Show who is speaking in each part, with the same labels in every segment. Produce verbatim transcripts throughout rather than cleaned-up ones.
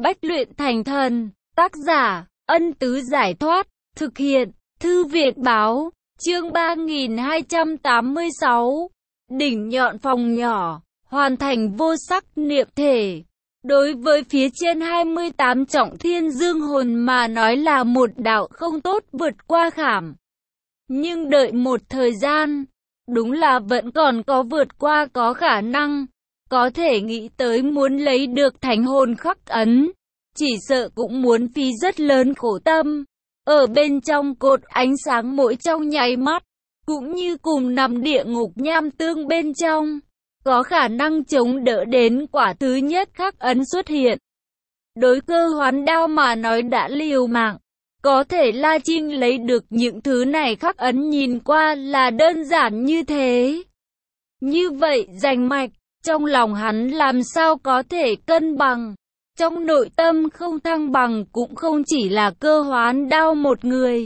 Speaker 1: Bách luyện thành thần. Tác giả, Ân Tứ Giải Thoát. Thực hiện, Thư Việt Báo. Chương ba nghìn hai trăm tám mươi sáu. Đỉnh nhọn phòng nhỏ, hoàn thành vô sắc niệm thể. Đối với phía trên hai mươi tám trọng thiên dương hồn mà nói là một đạo không tốt vượt qua khảm. Nhưng đợi một thời gian, đúng là vẫn còn có vượt qua có khả năng. Có thể nghĩ tới muốn lấy được thánh hồn khắc ấn, chỉ sợ cũng muốn phí rất lớn khổ tâm. Ở bên trong cột ánh sáng mỗi trong nháy mắt, cũng như cùng nằm địa ngục nham tương bên trong, có khả năng chống đỡ đến quả thứ nhất khắc ấn xuất hiện. Đối cơ hoán đao mà nói đã liều mạng, có thể La Trinh lấy được những thứ này khắc ấn nhìn qua là đơn giản như thế. Như vậy rành mạch, trong lòng hắn làm sao có thể cân bằng. Trong nội tâm không thăng bằng cũng không chỉ là cơ hoán đao một người.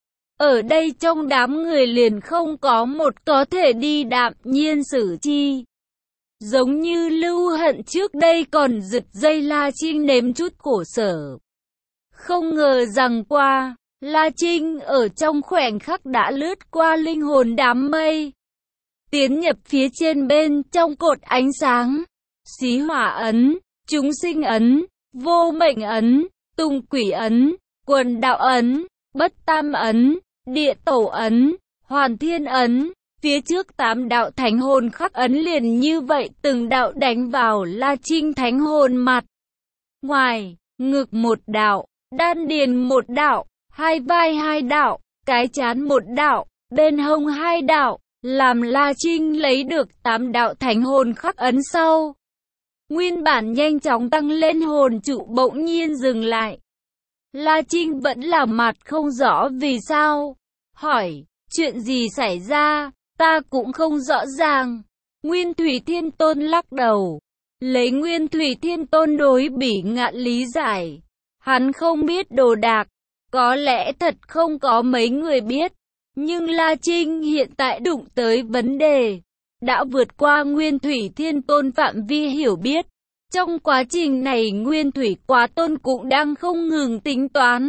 Speaker 1: Ở đây trong đám người liền không có một có thể đi đạm nhiên xử chi. Giống như Lưu Hận trước đây còn giật dây La Trinh nếm chút khổ sở. Không ngờ rằng qua, La Trinh ở trong khoảnh khắc đã lướt qua linh hồn đám mây. Tiến nhập phía trên bên trong cột ánh sáng. Xí hỏa ấn, chúng sinh ấn, vô mệnh ấn, tung quỷ ấn, quần đạo ấn, bất tam ấn, địa tổ ấn, hoàn thiên ấn. Phía trước tám đạo thánh hồn khắc ấn liền như vậy từng đạo đánh vào La Trinh thánh hồn mặt. Ngoài, ngực một đạo, đan điền một đạo, hai vai hai đạo, cái trán một đạo, bên hông hai đạo, làm La Trinh lấy được tám đạo thánh hồn khắc ấn sau. Nguyên bản nhanh chóng tăng lên hồn trụ bỗng nhiên dừng lại. La Trinh vẫn là mặt không rõ vì sao. Hỏi, chuyện gì xảy ra, ta cũng không rõ ràng. Nguyên Thủy Thiên Tôn lắc đầu. Lấy Nguyên Thủy Thiên Tôn đối Bỉ Ngạn lý giải. Hắn không biết đồ đạc. Có lẽ thật không có mấy người biết. Nhưng La Trinh hiện tại đụng tới vấn đề. Đã vượt qua Nguyên Thủy Thiên Tôn phạm vi hiểu biết. Trong quá trình này Nguyên Thủy Quá Tôn cũng đang không ngừng tính toán.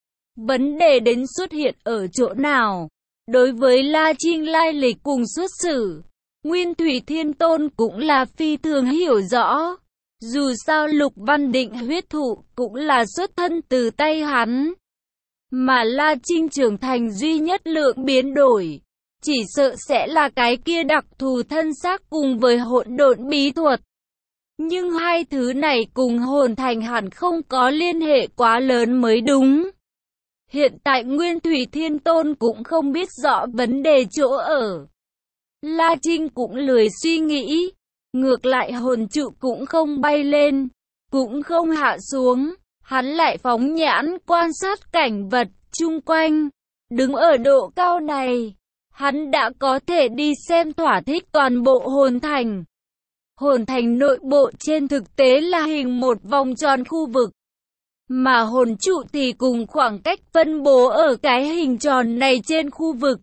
Speaker 1: Vấn đề đến xuất hiện ở chỗ nào? Đối với La Trinh lai lịch cùng xuất xử, Nguyên Thủy Thiên Tôn cũng là phi thường hiểu rõ. Dù sao Lục Văn Định huyết thụ cũng là xuất thân từ tay hắn. Mà La Trinh trưởng thành duy nhất lượng biến đổi, chỉ sợ sẽ là cái kia đặc thù thân xác cùng với hỗn độn bí thuật. Nhưng hai thứ này cùng hồn thành hẳn không có liên hệ quá lớn mới đúng. Hiện tại Nguyên Thủy Thiên Tôn cũng không biết rõ vấn đề chỗ ở. La Trinh cũng lười suy nghĩ. Ngược lại hồn trụ cũng không bay lên, cũng không hạ xuống. Hắn lại phóng nhãn quan sát cảnh vật chung quanh. Đứng ở độ cao này, hắn đã có thể đi xem thỏa thích toàn bộ hồn thành. Hồn thành nội bộ trên thực tế là hình một vòng tròn khu vực. Mà hồn trụ thì cùng khoảng cách phân bố ở cái hình tròn này trên khu vực.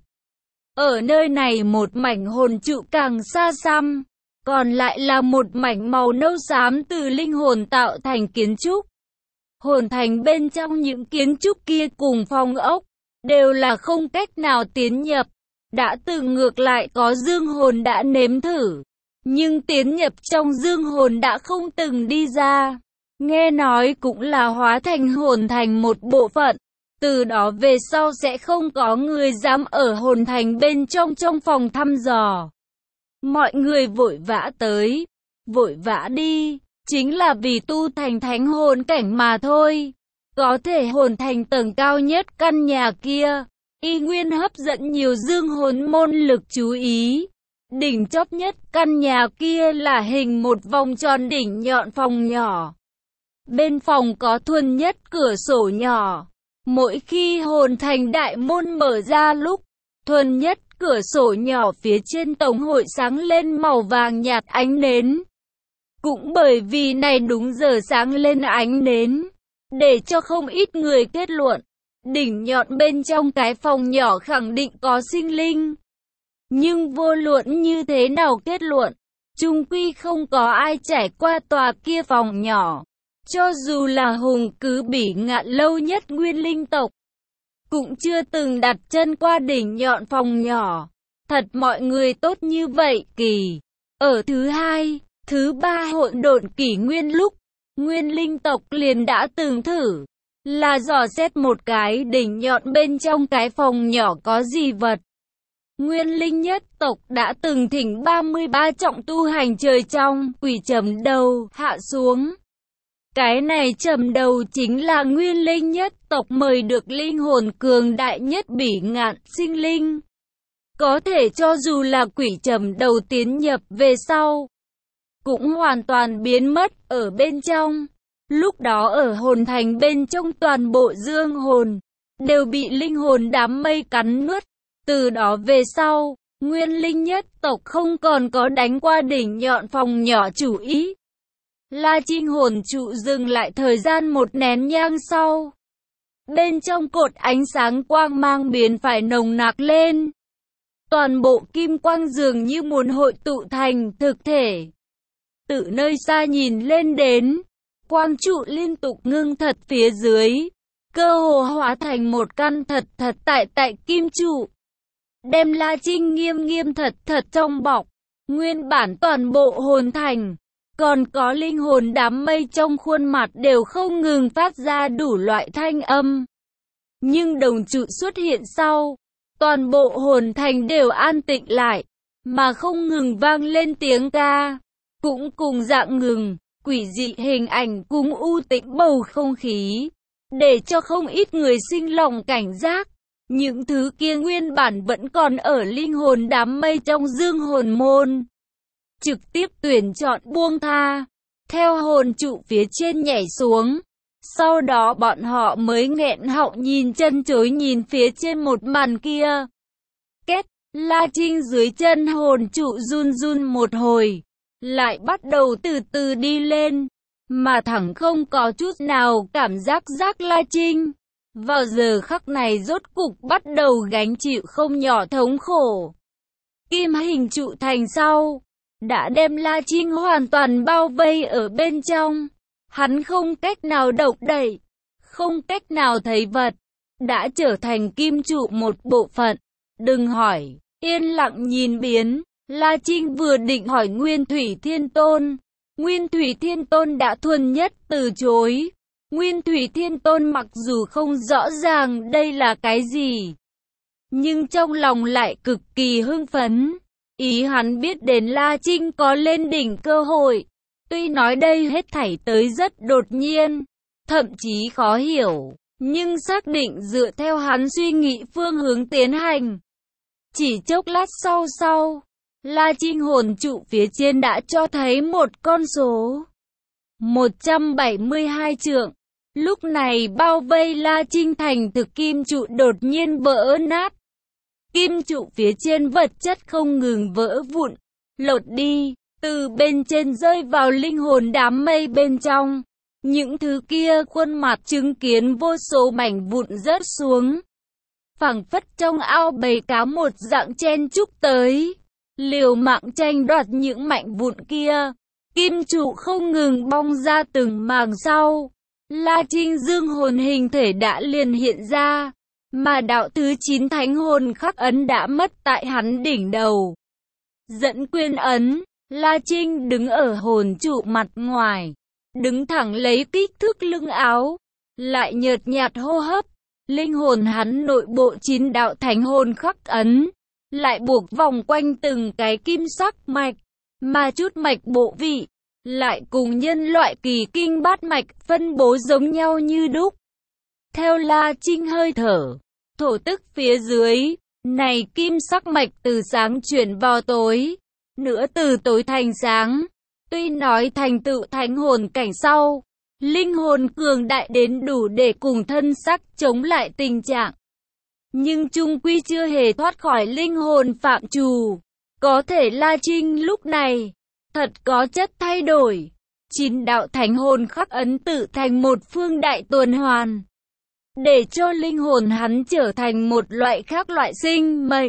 Speaker 1: Ở nơi này một mảnh hồn trụ càng xa xăm, còn lại là một mảnh màu nâu xám từ linh hồn tạo thành kiến trúc. Hồn thành bên trong những kiến trúc kia cùng phong ốc, đều là không cách nào tiến nhập. Đã từng ngược lại có dương hồn đã nếm thử, nhưng tiến nhập trong dương hồn đã không từng đi ra. Nghe nói cũng là hóa thành hồn thành một bộ phận. Từ đó về sau sẽ không có người dám ở hồn thành bên trong trong phòng thăm dò. Mọi người vội vã tới, vội vã đi, chính là vì tu thành thánh hồn cảnh mà thôi. Có thể hồn thành tầng cao nhất căn nhà kia, y nguyên hấp dẫn nhiều dương hồn môn lực chú ý. Đỉnh chóp nhất căn nhà kia là hình một vòng tròn đỉnh nhọn phòng nhỏ. Bên phòng có thuần nhất cửa sổ nhỏ. Mỗi khi hồn thành đại môn mở ra lúc, thuần nhất cửa sổ nhỏ phía trên tổng hội sáng lên màu vàng nhạt ánh nến. Cũng bởi vì này đúng giờ sáng lên ánh nến, để cho không ít người kết luận, đỉnh nhọn bên trong cái phòng nhỏ khẳng định có sinh linh. Nhưng vô luận như thế nào kết luận, chung quy không có ai trải qua tòa kia phòng nhỏ. Cho dù là hùng cứ bỉ ngạn lâu nhất nguyên linh tộc, cũng chưa từng đặt chân qua đỉnh nhọn phòng nhỏ. Thật mọi người tốt như vậy kỳ. Ở thứ hai, thứ ba hỗn độn kỷ nguyên lúc, nguyên linh tộc liền đã từng thử là dò xét một cái đỉnh nhọn bên trong cái phòng nhỏ có gì vật. Nguyên linh nhất tộc đã từng thỉnh ba mươi ba trọng tu hành trời trong, quỷ trầm đầu, hạ xuống. Cái này trầm đầu chính là nguyên linh nhất tộc mời được linh hồn cường đại nhất bỉ ngạn sinh linh. Có thể cho dù là quỷ trầm đầu tiến nhập về sau, cũng hoàn toàn biến mất ở bên trong. Lúc đó ở hồn thành bên trong toàn bộ dương hồn, đều bị linh hồn đám mây cắn nuốt. Từ đó về sau, nguyên linh nhất tộc không còn có đánh qua đỉnh nhọn phòng nhỏ chủ ý. La Trinh hồn trụ dừng lại thời gian một nén nhang sau. Bên trong cột ánh sáng quang mang biến phải nồng nặc lên. Toàn bộ kim quang dường như muốn hội tụ thành thực thể. Từ nơi xa nhìn lên đến, quang trụ liên tục ngưng thật phía dưới, cơ hồ hóa thành một căn thật thật tại tại kim trụ. Đem La Trinh nghiêm nghiêm thật thật trong bọc, nguyên bản toàn bộ hồn thành, còn có linh hồn đám mây trong khuôn mặt đều không ngừng phát ra đủ loại thanh âm. Nhưng đồng trụ xuất hiện sau, toàn bộ hồn thành đều an tĩnh lại, mà không ngừng vang lên tiếng ca, cũng cùng dạng ngừng, quỷ dị hình ảnh cùng u tĩnh bầu không khí, để cho không ít người sinh lòng cảnh giác. Những thứ kia nguyên bản vẫn còn ở linh hồn đám mây trong dương hồn môn, trực tiếp tuyển chọn buông tha, theo hồn trụ phía trên nhảy xuống. Sau đó bọn họ mới nghẹn họng nhìn chân chối nhìn phía trên một màn kia. Kết, La Trinh dưới chân hồn trụ run run một hồi, lại bắt đầu từ từ đi lên, mà thẳng không có chút nào cảm giác giác La Trinh. Vào giờ khắc này rốt cục bắt đầu gánh chịu không nhỏ thống khổ. Kim hình trụ thành sau, đã đem La Trinh hoàn toàn bao vây ở bên trong. Hắn không cách nào động đậy, không cách nào thấy vật, đã trở thành kim trụ một bộ phận. Đừng hỏi, yên lặng nhìn biến, La Trinh vừa định hỏi Nguyên Thủy Thiên Tôn. Nguyên Thủy Thiên Tôn đã thuần nhất từ chối. Nguyên Thủy Thiên Tôn mặc dù không rõ ràng đây là cái gì, nhưng trong lòng lại cực kỳ hưng phấn. Ý hắn biết đến La Trinh có lên đỉnh cơ hội. Tuy nói đây hết thảy tới rất đột nhiên, thậm chí khó hiểu, nhưng xác định dựa theo hắn suy nghĩ phương hướng tiến hành. Chỉ chốc lát sau sau, La Trinh hồn trụ phía trên đã cho thấy một con số một trăm bảy mươi hai trượng. Lúc này bao vây La Trinh thành thực kim trụ đột nhiên vỡ nát. Kim trụ phía trên vật chất không ngừng vỡ vụn, lột đi, từ bên trên rơi vào linh hồn đám mây bên trong. Những thứ kia khuôn mặt chứng kiến vô số mảnh vụn rớt xuống. Phảng phất trong ao bầy cá một dạng chen chúc tới, liều mạng tranh đoạt những mảnh vụn kia. Kim trụ không ngừng bong ra từng màng sau. La Trinh dương hồn hình thể đã liền hiện ra, mà đạo thứ chín thánh hồn khắc ấn đã mất tại hắn đỉnh đầu. Dẫn quyên ấn, La Trinh đứng ở hồn trụ mặt ngoài, đứng thẳng lấy kích thước lưng áo, lại nhợt nhạt hô hấp. Linh hồn hắn nội bộ chín đạo thánh hồn khắc ấn, lại buộc vòng quanh từng cái kim sắc mạch, mà chút mạch bộ vị lại cùng nhân loại kỳ kinh bát mạch phân bố giống nhau như đúc. Theo La Trinh hơi thở, thổ tức phía dưới, này kim sắc mạch từ sáng chuyển vào tối, nữa từ tối thành sáng. Tuy nói thành tựu thánh hồn cảnh sau, linh hồn cường đại đến đủ để cùng thân sắc chống lại tình trạng, nhưng chung quy chưa hề thoát khỏi linh hồn phạm trù. Có thể La Trinh lúc này thật có chất thay đổi. Chín đạo thánh hồn khắc ấn tự thành một phương đại tuần hoàn, để cho linh hồn hắn trở thành một loại khác loại sinh mệnh.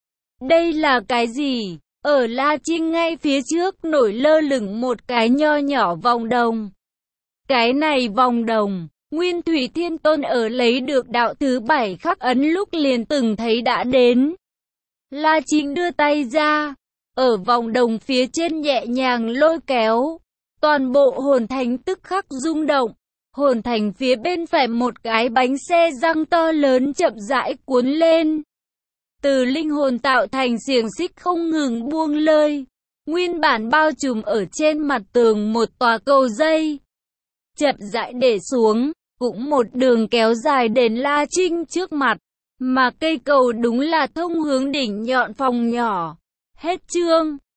Speaker 1: Đây là cái gì? Ở La Trinh ngay phía trước nổi lơ lửng một cái nho nhỏ vòng đồng. cái này vòng đồng, Nguyên Thủy Thiên Tôn ở lấy được đạo thứ bảy khắc ấn lúc liền từng thấy đã đến. La Trinh đưa tay ra, ở vòng đồng phía trên nhẹ nhàng lôi kéo, toàn bộ hồn thành tức khắc rung động. Hồn thành phía bên phải một cái bánh xe răng to lớn chậm rãi cuốn lên. Từ linh hồn tạo thành xiềng xích không ngừng buông lơi. Nguyên bản bao trùm ở trên mặt tường một tòa cầu dây. Chậm rãi để xuống, cũng một đường kéo dài đến La Trinh trước mặt. Mà cây cầu đúng là thông hướng đỉnh nhọn phòng nhỏ. Hết chương.